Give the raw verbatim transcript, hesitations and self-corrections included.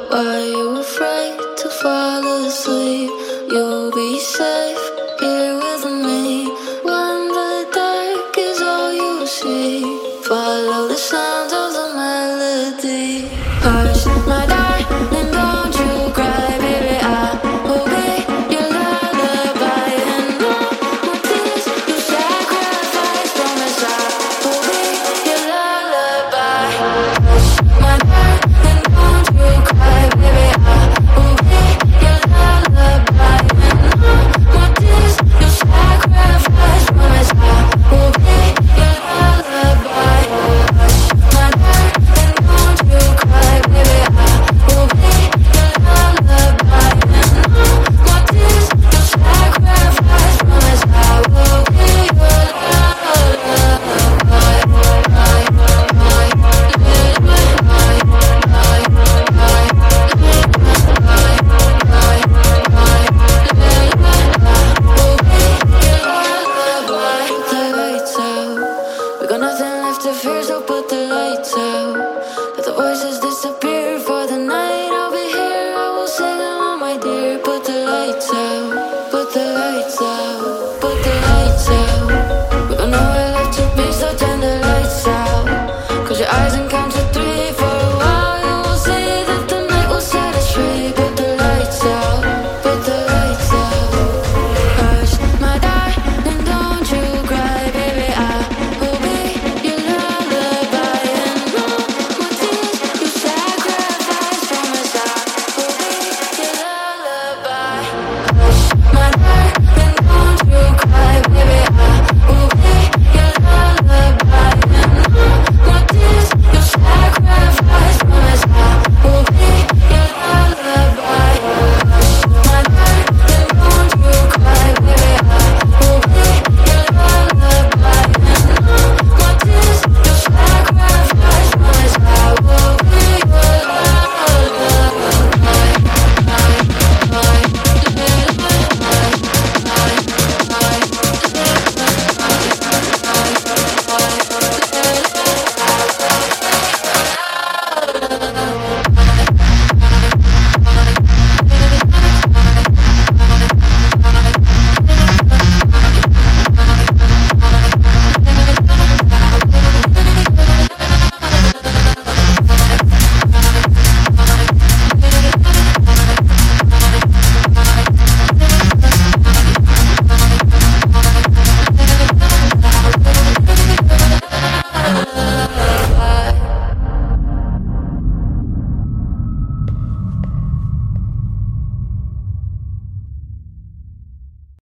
Why you afraid to fall asleep? You'll be safe here with me. When the dark is all you see, follow the sounds of the melody. Hush, my darling, don't you cry, baby. I will be your lullaby. And all my tears you sacrifice, promise I will be your lullaby. Hush, my darling, don't you cry, baby. I will be your lullaby. And all my tears you sacrifice, promise I will be your lullaby. Hush, my darling, don't you cry, baby. I will be your lullaby. And all my tears you sacrifice, promise I will be your lullaby. We got nothing left to fear, so put the lights out.